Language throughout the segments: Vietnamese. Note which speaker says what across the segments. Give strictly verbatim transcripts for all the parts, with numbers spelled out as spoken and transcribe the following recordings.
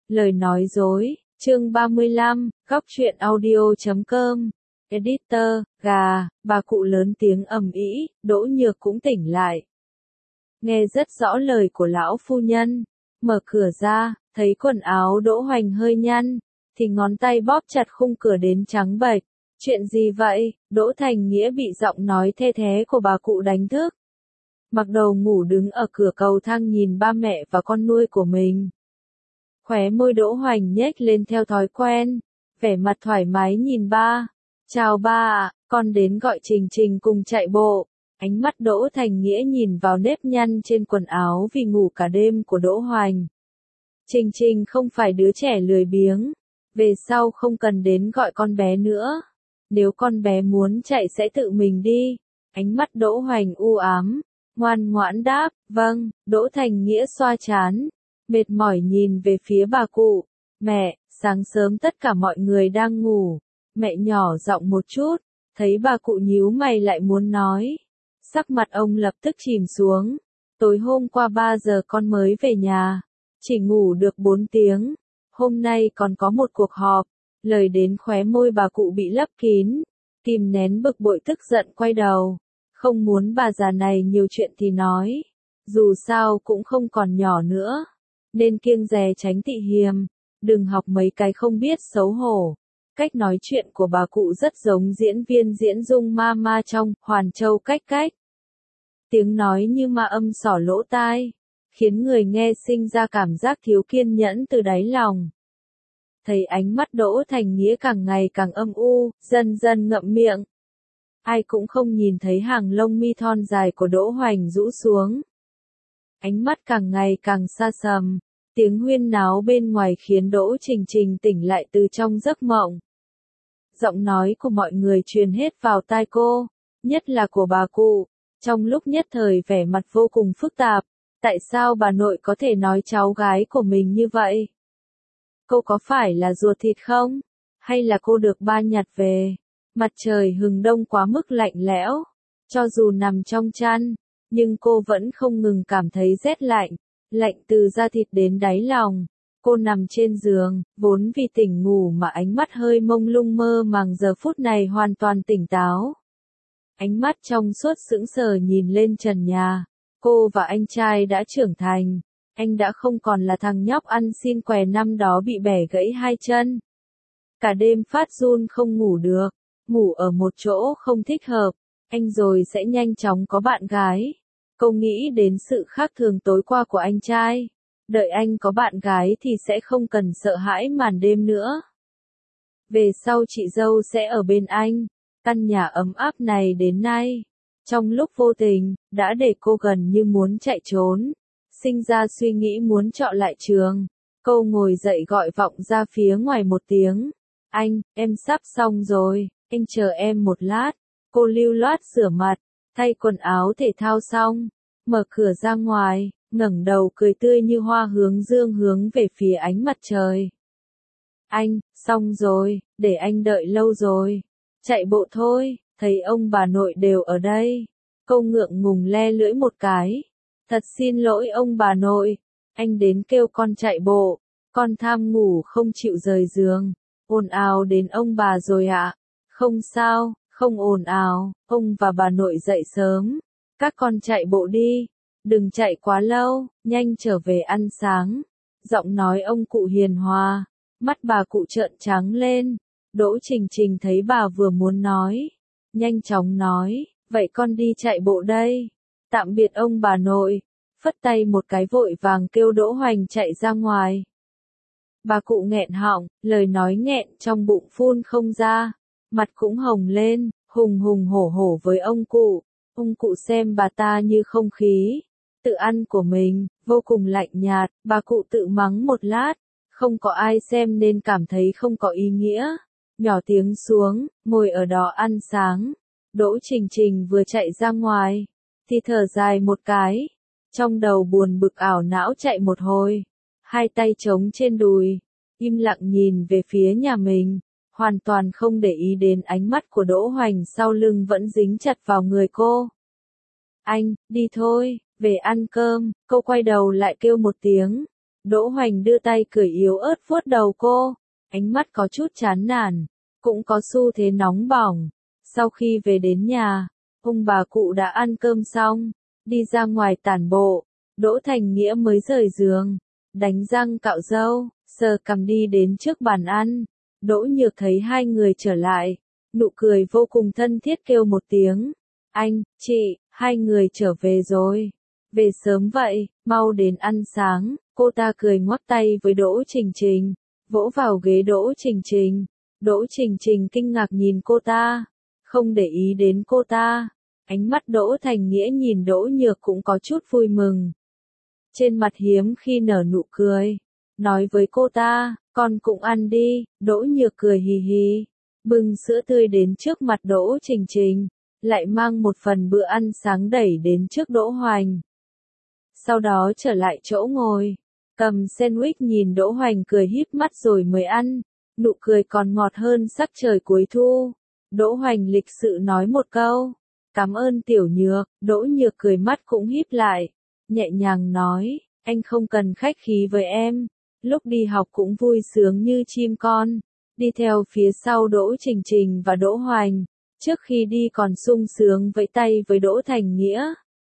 Speaker 1: Lời nói dối, chương ba mươi lăm, góc truyện audio chấm com. Editor, gà, bà cụ lớn tiếng ầm ĩ, Đỗ Nhược cũng tỉnh lại. Nghe rất rõ lời của lão phu nhân, mở cửa ra, thấy quần áo Đỗ Hoành hơi nhăn, thì ngón tay bóp chặt khung cửa đến trắng bệch. Chuyện gì vậy? Đỗ Thành Nghĩa bị giọng nói the thé của bà cụ đánh thức. Mặc đầu ngủ đứng ở cửa cầu thang nhìn ba mẹ và con nuôi của mình. Khóe môi Đỗ Hoành nhếch lên theo thói quen, vẻ mặt thoải mái nhìn ba. Chào ba ạ, con đến gọi Trình Trình cùng chạy bộ. Ánh mắt Đỗ Thành Nghĩa nhìn vào nếp nhăn trên quần áo vì ngủ cả đêm của Đỗ Hoành. Trình Trình không phải đứa trẻ lười biếng, về sau không cần đến gọi con bé nữa. Nếu con bé muốn chạy sẽ tự mình đi. Ánh mắt Đỗ Hoành u ám, ngoan ngoãn đáp, vâng. Đỗ Thành Nghĩa xoa trán, mệt mỏi nhìn về phía bà cụ. Mẹ, sáng sớm tất cả mọi người đang ngủ. Mẹ nhỏ giọng một chút, thấy bà cụ nhíu mày lại muốn nói. Sắc mặt ông lập tức chìm xuống. Tối hôm qua ba giờ con mới về nhà, chỉ ngủ được bốn tiếng. Hôm nay còn có một cuộc họp. Lời đến khóe môi bà cụ bị lấp kín, kìm nén bực bội tức giận quay đầu. Không muốn bà già này nhiều chuyện thì nói. Dù sao cũng không còn nhỏ nữa, nên kiêng dè tránh tị hiềm. Đừng học mấy cái không biết xấu hổ. Cách nói chuyện của bà cụ rất giống diễn viên diễn Dung Mama trong Hoàn Châu Cách Cách. Tiếng nói như ma âm xỏ lỗ tai, khiến người nghe sinh ra cảm giác thiếu kiên nhẫn từ đáy lòng. Thấy ánh mắt Đỗ Thành Nghĩa càng ngày càng âm u, dần dần ngậm miệng. Ai cũng không nhìn thấy hàng lông mi thon dài của Đỗ Hoành rũ xuống. Ánh mắt càng ngày càng xa sầm. Tiếng huyên náo bên ngoài khiến Đỗ Trình Trình tỉnh lại từ trong giấc mộng. Giọng nói của mọi người truyền hết vào tai cô, nhất là của bà cụ. Trong lúc nhất thời vẻ mặt vô cùng phức tạp. Tại sao bà nội có thể nói cháu gái của mình như vậy? Cô có phải là ruột thịt không? Hay là cô được ba nhặt về? Mặt trời hừng đông quá mức lạnh lẽo. Cho dù nằm trong chăn, nhưng cô vẫn không ngừng cảm thấy rét lạnh. Lạnh từ da thịt đến đáy lòng. Cô nằm trên giường, vốn vì tỉnh ngủ mà ánh mắt hơi mông lung mơ màng giờ phút này hoàn toàn tỉnh táo. Ánh mắt trong suốt sững sờ nhìn lên trần nhà. Cô và anh trai đã trưởng thành. Anh đã không còn là thằng nhóc ăn xin què năm đó bị bẻ gãy hai chân. Cả đêm phát run không ngủ được, ngủ ở một chỗ không thích hợp, anh rồi sẽ nhanh chóng có bạn gái. Cô nghĩ đến sự khác thường tối qua của anh trai. Đợi anh có bạn gái thì sẽ không cần sợ hãi màn đêm nữa. Về sau chị dâu sẽ ở bên anh. Căn nhà ấm áp này đến nay, trong lúc vô tình, đã để cô gần như muốn chạy trốn. Sinh ra suy nghĩ muốn trọ lại trường. Cô ngồi dậy gọi vọng ra phía ngoài một tiếng. Anh, em sắp xong rồi, anh chờ em một lát. Cô lưu loát rửa mặt, thay quần áo thể thao xong, mở cửa ra ngoài, ngẩng đầu cười tươi như hoa hướng dương hướng về phía ánh mặt trời. Anh, xong rồi, để anh đợi lâu rồi. Chạy bộ thôi, thấy ông bà nội đều ở đây. Cô ngượng ngùng le lưỡi một cái. Thật xin lỗi ông bà nội, anh đến kêu con chạy bộ, con tham ngủ không chịu rời giường, ồn ào đến ông bà rồi ạ. Không sao, không ồn ào, ông và bà nội dậy sớm, các con chạy bộ đi, đừng chạy quá lâu, nhanh trở về ăn sáng. Giọng nói ông cụ hiền hòa, mắt bà cụ trợn trắng lên. Đỗ Trình Trình thấy bà vừa muốn nói, nhanh chóng nói, vậy con đi chạy bộ đây. Tạm biệt ông bà nội, phất tay một cái vội vàng kêu Đỗ Hoành chạy ra ngoài. Bà cụ nghẹn họng, lời nói nghẹn trong bụng phun không ra, mặt cũng hồng lên, hùng hùng hổ hổ với ông cụ. Ông cụ xem bà ta như không khí, tự ăn của mình, vô cùng lạnh nhạt, bà cụ tự mắng một lát, không có ai xem nên cảm thấy không có ý nghĩa. Nhỏ tiếng xuống, ngồi ở đó ăn sáng. Đỗ Trình Trình vừa chạy ra ngoài, thì thở dài một cái. Trong đầu buồn bực ảo não chạy một hồi. Hai tay trống trên đùi, im lặng nhìn về phía nhà mình. Hoàn toàn không để ý đến ánh mắt của Đỗ Hoành sau lưng vẫn dính chặt vào người cô. Anh, đi thôi, về ăn cơm. Cô quay đầu lại kêu một tiếng. Đỗ Hoành đưa tay cười yếu ớt vuốt đầu cô, ánh mắt có chút chán nản, cũng có xu thế nóng bỏng. Sau khi về đến nhà, ông bà cụ đã ăn cơm xong, đi ra ngoài tản bộ, Đỗ Thành Nghĩa mới rời giường, đánh răng cạo râu, sờ cằm đi đến trước bàn ăn. Đỗ Nhược thấy hai người trở lại, nụ cười vô cùng thân thiết kêu một tiếng. Anh, chị, hai người trở về rồi. Về sớm vậy, mau đến ăn sáng. Cô ta cười ngoắc tay với Đỗ Trình Trình, vỗ vào ghế Đỗ Trình Trình. Đỗ Trình Trình kinh ngạc nhìn cô ta, không để ý đến cô ta. Ánh mắt Đỗ Thành Nghĩa nhìn Đỗ Nhược cũng có chút vui mừng. Trên mặt hiếm khi nở nụ cười, nói với cô ta, con cũng ăn đi. Đỗ Nhược cười hì hì, bưng sữa tươi đến trước mặt Đỗ Trình Trình, lại mang một phần bữa ăn sáng đẩy đến trước Đỗ Hoành. Sau đó trở lại chỗ ngồi, cầm sandwich nhìn Đỗ Hoành cười híp mắt rồi mới ăn, nụ cười còn ngọt hơn sắc trời cuối thu. Đỗ Hoành lịch sự nói một câu, cảm ơn Tiểu Nhược. Đỗ Nhược cười mắt cũng híp lại, nhẹ nhàng nói, anh không cần khách khí với em, lúc đi học cũng vui sướng như chim con. Đi theo phía sau Đỗ Trình Trình và Đỗ Hoành, trước khi đi còn sung sướng vẫy tay với Đỗ Thành Nghĩa.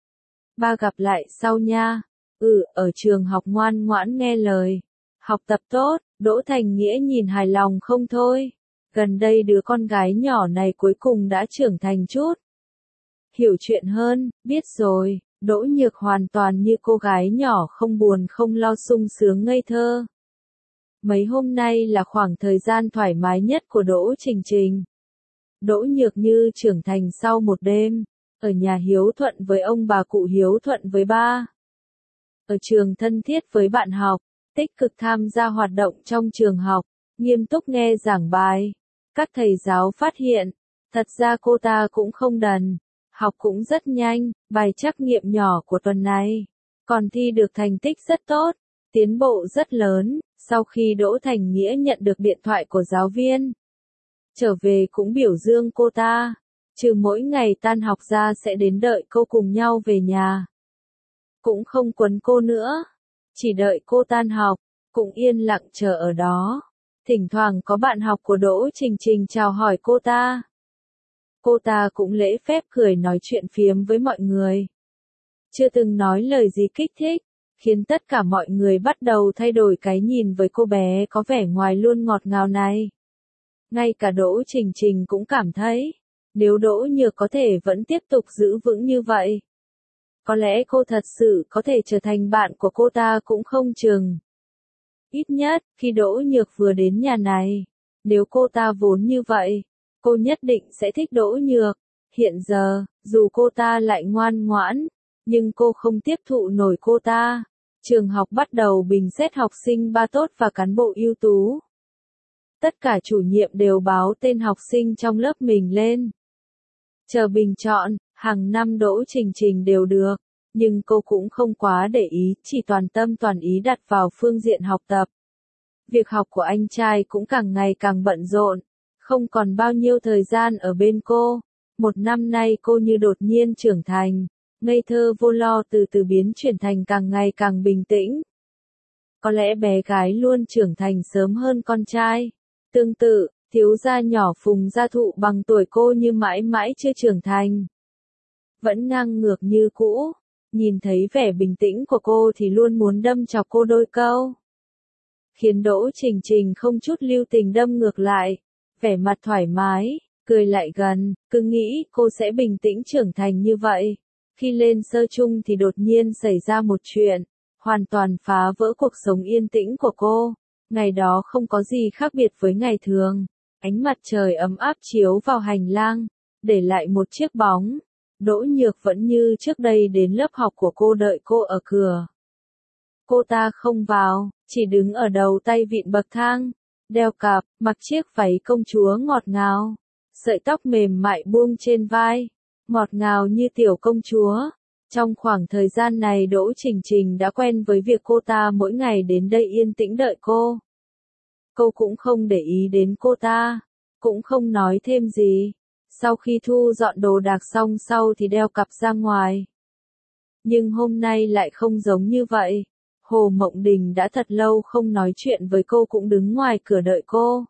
Speaker 1: Ba gặp lại sau nha. Ừ, ở trường học ngoan ngoãn nghe lời, học tập tốt. Đỗ Thành Nghĩa nhìn hài lòng không thôi. Gần đây đứa con gái nhỏ này cuối cùng đã trưởng thành chút, hiểu chuyện hơn. Biết rồi. Đỗ Nhược hoàn toàn như cô gái nhỏ không buồn không lo sung sướng ngây thơ. Mấy hôm nay là khoảng thời gian thoải mái nhất của Đỗ Trình Trình. Đỗ Nhược như trưởng thành sau một đêm, ở nhà hiếu thuận với ông bà cụ hiếu thuận với ba. Ở trường thân thiết với bạn học, tích cực tham gia hoạt động trong trường học, nghiêm túc nghe giảng bài. Các thầy giáo phát hiện, thật ra cô ta cũng không đần, học cũng rất nhanh. Bài trắc nghiệm nhỏ của tuần này, còn thi được thành tích rất tốt, tiến bộ rất lớn. Sau khi Đỗ Thành Nghĩa nhận được điện thoại của giáo viên, trở về cũng biểu dương cô ta, trừ mỗi ngày tan học ra sẽ đến đợi cô cùng nhau về nhà. Cũng không quấn cô nữa, chỉ đợi cô tan học, cũng yên lặng chờ ở đó. Thỉnh thoảng có bạn học của Đỗ Trình Trình chào hỏi cô ta. Cô ta cũng lễ phép cười nói chuyện phiếm với mọi người. Chưa từng nói lời gì kích thích, khiến tất cả mọi người bắt đầu thay đổi cái nhìn với cô bé có vẻ ngoài luôn ngọt ngào này. Ngay cả Đỗ Trình Trình cũng cảm thấy, nếu Đỗ Nhược có thể vẫn tiếp tục giữ vững như vậy, có lẽ cô thật sự có thể trở thành bạn của cô ta cũng không chừng. Ít nhất, khi Đỗ Nhược vừa đến nhà này, nếu cô ta vốn như vậy, cô nhất định sẽ thích Đỗ Nhược. Hiện giờ, dù cô ta lại ngoan ngoãn, nhưng cô không tiếp thụ nổi cô ta. Trường học bắt đầu bình xét học sinh ba tốt và cán bộ ưu tú. Tất cả chủ nhiệm đều báo tên học sinh trong lớp mình lên. Chờ bình chọn, hàng năm Đỗ Trình Trình đều được, nhưng cô cũng không quá để ý, chỉ toàn tâm toàn ý đặt vào phương diện học tập. Việc học của anh trai cũng càng ngày càng bận rộn, không còn bao nhiêu thời gian ở bên cô. Một năm nay cô như đột nhiên trưởng thành, ngây thơ vô lo từ từ biến chuyển thành càng ngày càng bình tĩnh. Có lẽ bé gái luôn trưởng thành sớm hơn con trai. Tương tự, thiếu gia nhỏ Phùng Gia Thụ bằng tuổi cô như mãi mãi chưa trưởng thành, vẫn ngang ngược như cũ. Nhìn thấy vẻ bình tĩnh của cô thì luôn muốn đâm chọc cô đôi câu, khiến Đỗ Trình Trình không chút lưu tình đâm ngược lại, vẻ mặt thoải mái, cười lại gần, cứ nghĩ cô sẽ bình tĩnh trưởng thành như vậy. Khi lên sơ chung thì đột nhiên xảy ra một chuyện, hoàn toàn phá vỡ cuộc sống yên tĩnh của cô. Ngày đó không có gì khác biệt với ngày thường, ánh mặt trời ấm áp chiếu vào hành lang, để lại một chiếc bóng. Đỗ Nhược vẫn như trước đây đến lớp học của cô đợi cô ở cửa. Cô ta không vào, chỉ đứng ở đầu tay vịn bậc thang, đeo cặp, mặc chiếc váy công chúa ngọt ngào, sợi tóc mềm mại buông trên vai, ngọt ngào như tiểu công chúa. Trong khoảng thời gian này Đỗ Trình Trình đã quen với việc cô ta mỗi ngày đến đây yên tĩnh đợi cô. Cô cũng không để ý đến cô ta, cũng không nói thêm gì. Sau khi thu dọn đồ đạc xong sau thì đeo cặp ra ngoài. Nhưng hôm nay lại không giống như vậy. Hồ Mộng Đình đã thật lâu không nói chuyện với cô cũng đứng ngoài cửa đợi cô.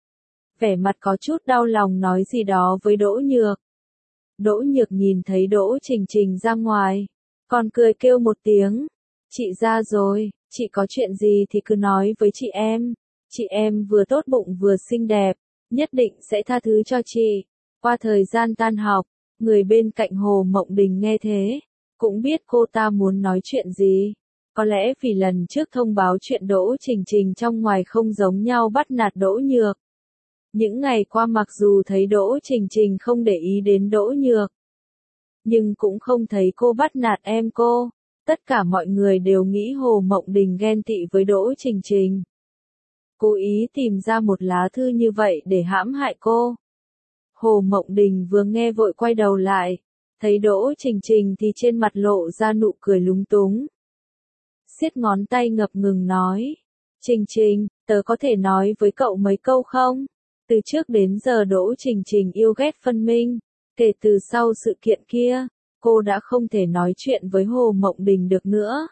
Speaker 1: Vẻ mặt có chút đau lòng nói gì đó với Đỗ Nhược. Đỗ Nhược nhìn thấy Đỗ Trình Trình ra ngoài, còn cười kêu một tiếng. Chị ra rồi, chị có chuyện gì thì cứ nói với chị em. Chị em vừa tốt bụng vừa xinh đẹp, nhất định sẽ tha thứ cho chị. Qua thời gian tan học, người bên cạnh Hồ Mộng Đình nghe thế, cũng biết cô ta muốn nói chuyện gì. Có lẽ vì lần trước thông báo chuyện Đỗ Trình Trình trong ngoài không giống nhau bắt nạt Đỗ Nhược. Những ngày qua mặc dù thấy Đỗ Trình Trình không để ý đến Đỗ Nhược, nhưng cũng không thấy cô bắt nạt em cô. Tất cả mọi người đều nghĩ Hồ Mộng Đình ghen tị với Đỗ Trình Trình. Cố ý tìm ra một lá thư như vậy để hãm hại cô. Hồ Mộng Đình vừa nghe vội quay đầu lại, thấy Đỗ Trình Trình thì trên mặt lộ ra nụ cười lúng túng. Siết ngón tay ngập ngừng nói, Trình Trình, tớ có thể nói với cậu mấy câu không? Từ trước đến giờ Đỗ Trình Trình yêu ghét phân minh, kể từ sau sự kiện kia, cô đã không thể nói chuyện với Hồ Mộng Đình được nữa.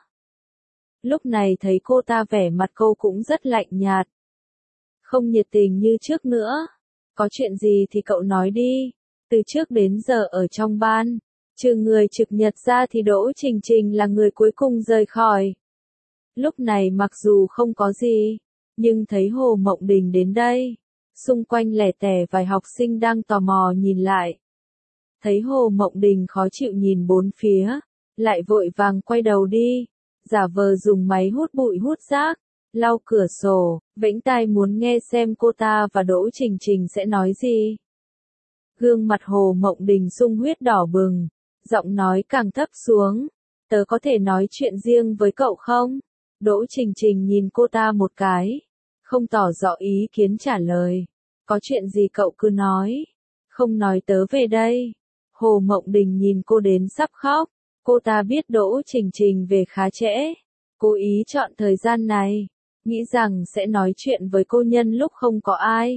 Speaker 1: Lúc này thấy cô ta vẻ mặt cô cũng rất lạnh nhạt, không nhiệt tình như trước nữa. Có chuyện gì thì cậu nói đi. Từ trước đến giờ ở trong ban, trừ người trực nhật ra thì Đỗ Trình Trình là người cuối cùng rời khỏi. Lúc này mặc dù không có gì, nhưng thấy Hồ Mộng Đình đến đây, xung quanh lẻ tẻ vài học sinh đang tò mò nhìn lại. Thấy Hồ Mộng Đình khó chịu nhìn bốn phía, lại vội vàng quay đầu đi, giả vờ dùng máy hút bụi hút rác, lau cửa sổ, vẫy tai muốn nghe xem cô ta và Đỗ Trình Trình sẽ nói gì. Gương mặt Hồ Mộng Đình sung huyết đỏ bừng, giọng nói càng thấp xuống, tớ có thể nói chuyện riêng với cậu không? Đỗ Trình Trình nhìn cô ta một cái, không tỏ rõ ý kiến trả lời. Có chuyện gì cậu cứ nói, không nói tớ về đây. Hồ Mộng Đình nhìn cô đến sắp khóc, cô ta biết Đỗ Trình Trình về khá trễ, cố ý chọn thời gian này, nghĩ rằng sẽ nói chuyện với cô nhân lúc không có ai.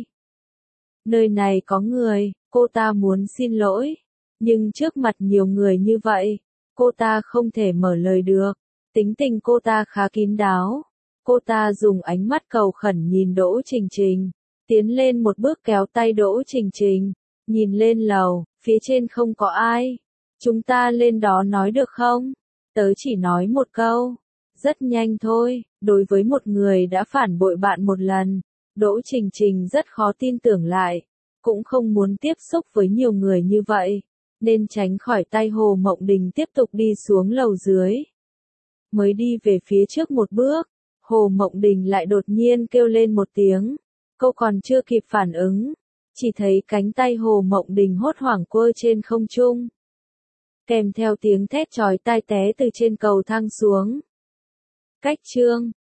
Speaker 1: Nơi này có người, cô ta muốn xin lỗi, nhưng trước mặt nhiều người như vậy, cô ta không thể mở lời được. Tính tình cô ta khá kín đáo. Cô ta dùng ánh mắt cầu khẩn nhìn Đỗ Trình Trình, tiến lên một bước kéo tay Đỗ Trình Trình, nhìn lên lầu, phía trên không có ai. Chúng ta lên đó nói được không? Tớ chỉ nói một câu, rất nhanh thôi. Đối với một người đã phản bội bạn một lần, Đỗ Trình Trình rất khó tin tưởng lại, cũng không muốn tiếp xúc với nhiều người như vậy, nên tránh khỏi tay Hồ Mộng Đình tiếp tục đi xuống lầu dưới. Mới đi về phía trước một bước, Hồ Mộng Đình lại đột nhiên kêu lên một tiếng. Cô còn chưa kịp phản ứng, chỉ thấy cánh tay Hồ Mộng Đình hốt hoảng quơ trên không trung, kèm theo tiếng thét chói tai té từ trên cầu thang xuống. Cách chương